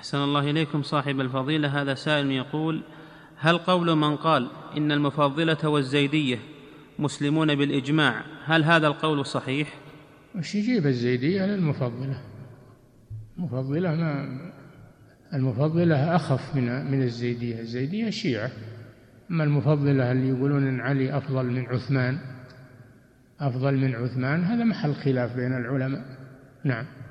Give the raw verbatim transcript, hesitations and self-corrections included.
أحسن الله إليكم صاحب الفضيلة. هذا سائل يقول: هل قول من قال إن المفضلة والزيدية مسلمون بالإجماع، هل هذا القول صحيح؟ وش يجيب الزيدية للمفضلة؟ المفضلة ما المفضلة أخف من من الزيدية. الزيدية شيعة، أما المفضلة اللي يقولون أن علي أفضل من عثمان أفضل من عثمان هذا محل خلاف بين العلماء. نعم.